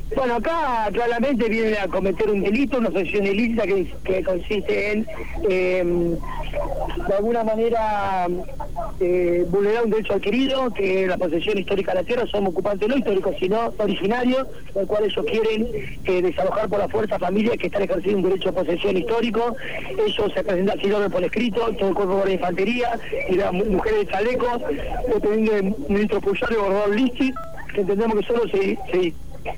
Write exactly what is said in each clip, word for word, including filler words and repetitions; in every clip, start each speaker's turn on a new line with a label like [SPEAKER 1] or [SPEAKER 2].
[SPEAKER 1] Bueno, acá claramente vienen a cometer un delito, una asociación ilícita que, que consiste en, eh, de alguna manera, eh, vulnerar un derecho adquirido, que es la posesión histórica de la tierra. Somos ocupantes no históricos, sino originarios, el cual ellos quieren eh, desalojar por la fuerza familias que están ejerciendo un derecho de posesión histórico. Ellos se presentan sin orden por escrito, todo el cuerpo de infantería y las mujeres de chaleco, dependiendo del ministro Puyaro y gobernador Lichi, que entendemos que solo se... se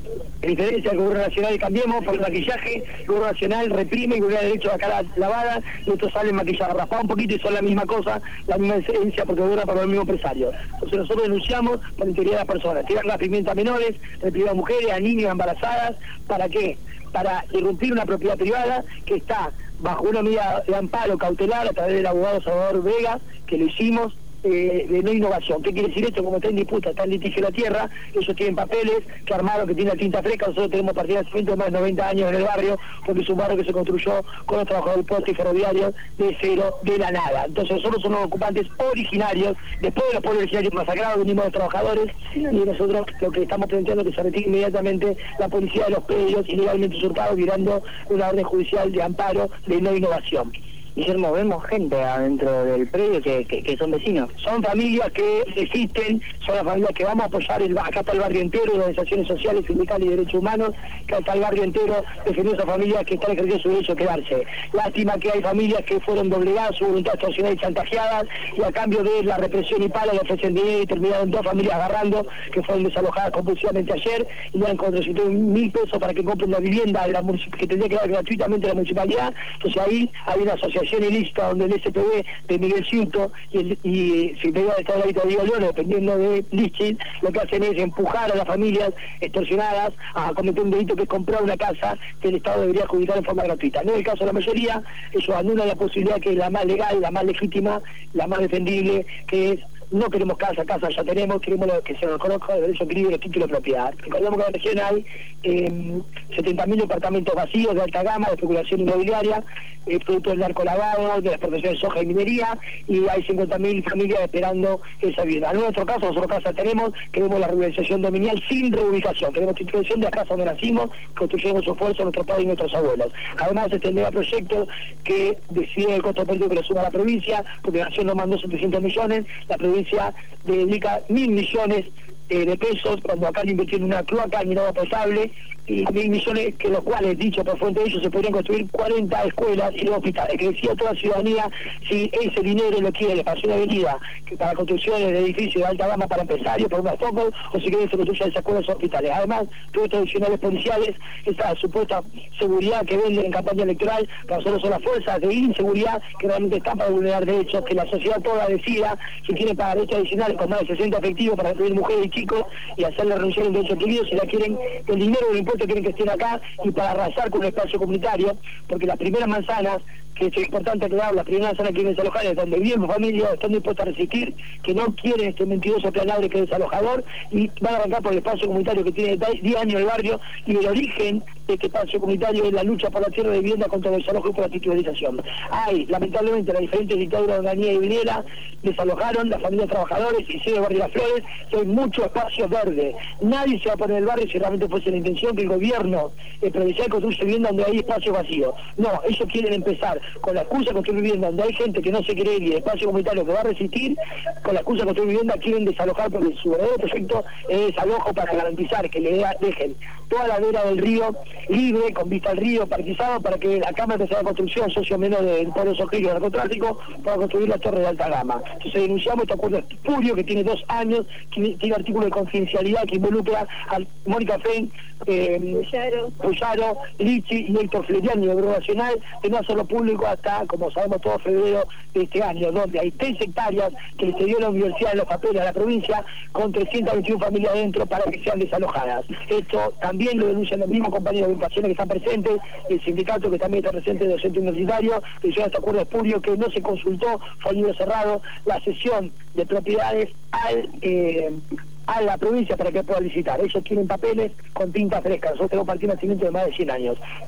[SPEAKER 1] en diferencia al gobierno nacional y Cambiemos por el maquillaje. El gobierno nacional reprime y vulnera el derecho a la cara lavada, y estos salen maquillados, raspados un poquito y son la misma cosa, la misma esencia, porque gobierna para el mismo empresario. Entonces nosotros denunciamos por la integridad de las personas, tirar las pimientas a menores, reprimir a mujeres, a niños, a embarazadas. ¿Para qué? Para irrumpir una propiedad privada que está bajo una medida de amparo cautelar a través del abogado Salvador Vega, que lo hicimos, Eh, de no innovación. ¿Qué quiere decir esto? Como está en disputa, está en litigio la tierra, ellos tienen papeles que armaron, que tienen la tinta fresca. Nosotros tenemos partida de nacimiento de más de noventa años en el barrio, porque es un barrio que se construyó con los trabajadores del puerto y ferroviarios de cero, de la nada. Entonces nosotros somos ocupantes originarios, después de los pueblos originarios masacrados venimos los trabajadores, y nosotros lo que estamos planteando es que se retire inmediatamente la policía de los predios ilegalmente usurpados, violando una orden judicial de amparo de no innovación. Guillermo, vemos gente adentro del predio que, que, que son vecinos. Son familias que existen, son las familias que vamos a apoyar. El, acá está el barrio entero, organizaciones sociales, sindicales y derechos humanos. Acá está el barrio entero defendiendo a esas familias que están ejerciendo su derecho a quedarse. Lástima que hay familias que fueron doblegadas, su voluntad extorsionada y chantajeadas, y a cambio de la represión y pala le ofrecen dinero, y terminaron dos familias agarrando, que fueron desalojadas compulsivamente ayer, y le dan cuatrocientos mil pesos para que compren la vivienda de la que tendría que dar gratuitamente la municipalidad. Entonces ahí hay una asociación ilícita donde el S P B de Miguel Ciuto y el y Secretaría de Estado de la Diego León, dependiendo de Lichtin, lo que hacen es empujar a las familias extorsionadas a cometer un delito que es comprar una casa que el Estado debería adjudicar en forma gratuita. No es el caso de la mayoría. Ellos anulan la posibilidad, que es la más legal, la más legítima, la más defendible, que es: no queremos casa, casa ya tenemos, queremos lo que se nos conozca el derecho adquirido y los títulos de propiedad. Recordemos que en la región hay eh, setenta mil departamentos vacíos de alta gama, de especulación inmobiliaria, eh, producto del narcolavado, de la exportación de soja y minería, y hay cincuenta mil familias esperando esa vivienda. En nuestro caso, nosotros casa tenemos, queremos la regularización dominial sin reubicación, queremos titulación de la casa donde nacimos, construyendo su esfuerzo nuestros padres y nuestros abuelos. Además, este megaproyecto que decide el costo político que le suma a la provincia, porque la Nación nos mandó setecientos millones, la provincia dedica mil millones eh, de pesos, cuando acá le invirtieron una cloaca en agua potable, y mil millones, que los cuales, dicho por fuente de ellos, se podrían construir cuarenta escuelas y dos hospitales. Que decía toda la ciudadanía, si ese dinero lo quiere para hacer una avenida, que para construcciones de edificios de alta gama para empresarios, por unas pocos, o si quieren se construyan esas escuelas o hospitales. Además, todos estos adicionales policiales, esta supuesta seguridad que venden en campaña electoral, para nosotros son las fuerzas de inseguridad que realmente están para vulnerar derechos, que la sociedad toda decida si quiere pagar derechos adicionales con más de sesenta efectivos para incluir mujeres y chicos y hacerle renunciar un derecho adquirido, si la quieren, el dinero del impuesto quieren que estén acá, y para arrasar con un espacio comunitario, porque las primeras manzanas, que es importante aclarar, las primeras manzanas que quieren desalojar es donde viven familias, están dispuestas a resistir, que no quieren este mentiroso plan Abre que es desalojador, y van a arrancar por el espacio comunitario que tiene diez años el barrio, y el origen de este espacio comunitario es la lucha por la tierra de vivienda contra el desalojo y por la titularización. Hay, lamentablemente, las diferentes dictaduras de Onganía y Videla desalojaron las familias trabajadores y sigue el barrio Las Flores, que hay mucho espacio verde. Nadie se va a poner en el barrio si realmente fuese la intención que el gobierno eh, provincial construya vivienda donde hay espacio vacío. No, ellos quieren empezar con la excusa de construir vivienda donde hay gente que no se quiere ir y el espacio comunitario que va a resistir, con la excusa de construir vivienda quieren desalojar, porque su verdadero proyecto es desalojo para garantizar que le dejen toda la vera del río libre, con vista al río, parquizado, para que la Cámara de Construcción, socio menor del Pueblo Sojillo narcotráfico, pueda construir la torre de alta gama. Entonces denunciamos este acuerdo espurio que tiene dos años, que tiene artículos de confidencialidad que involucra a Mónica Fein, eh, Puyaro, Lichi y Héctor Fleriani del Gobierno Nacional, de no hacerlo público hasta, como sabemos todos, febrero de este año, donde hay tres hectáreas que le cedió la universidad en los papeles a la provincia, con trescientas veintiuna familias dentro para que sean desalojadas. Esto también lo denuncian los mismos compañeros de agrupaciones que están presentes, el sindicato que también está presente de docente universitario, que hizo este acuerdo espurio que no se consultó, fue a libro cerrado, la cesión de propiedades al eh, a la provincia para que pueda licitar. Ellos tienen papeles con tinta fresca, nosotros tenemos partido de nacimiento de más de cien años.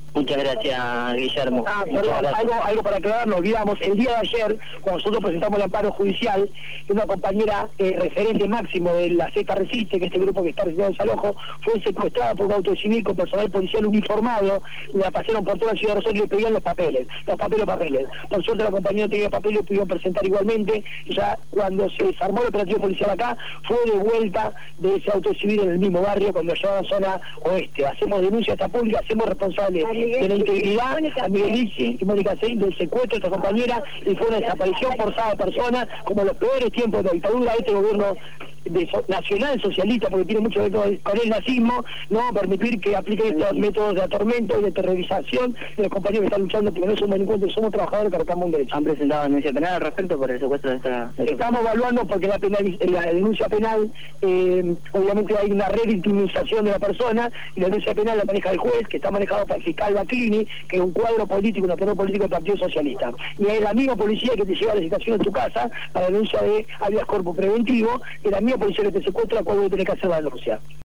[SPEAKER 2] Muchas gracias, Guillermo.
[SPEAKER 1] Ah, perdón, algo, algo para aclarar, nos olvidamos. El día de ayer, cuando nosotros presentamos el amparo judicial, una compañera eh, referente máximo de la Z Resiste, que es este grupo que está residiendo en Desalojo, fue secuestrada por un auto civil con personal policial uniformado, la pasaron por toda la ciudad de Rosario y le pedían los papeles, los papeles, papeles. Por suerte la compañera no tenía papeles, pudieron presentar igualmente, y ya cuando se desarmó el operativo policial acá, fue de vuelta de ese auto civil en el mismo barrio, cuando llegaron a la zona oeste. Hacemos denuncia a esta pública, hacemos responsables de la integridad a Miguel Ixi y Mónica Seín del secuestro de esta compañera, y fue una desaparición forzada de personas, como en los peores tiempos de la dictadura. Este gobierno de so, nacional socialista, porque tiene mucho que ver con el nazismo, no va a permitir que apliquen estos métodos de atormento y de terrorización de los compañeros que están luchando, porque no somos delincuentes, somos trabajadores que reclamamos un derecho.
[SPEAKER 2] ¿Han presentado denuncia penal al respecto por el secuestro de esta...?
[SPEAKER 1] Estamos evaluando porque la, penal, la denuncia penal, eh, obviamente hay una revictimización de la persona, y la denuncia penal la maneja el juez, que está manejado por el fiscal Bacchini, que es un cuadro político, un operador político del Partido Socialista. Y es la misma policía que te lleva a la citación en tu casa para la denuncia de habeas corpus preventivo, y la misma policía que te secuestra cuando tiene que hacer la denuncia.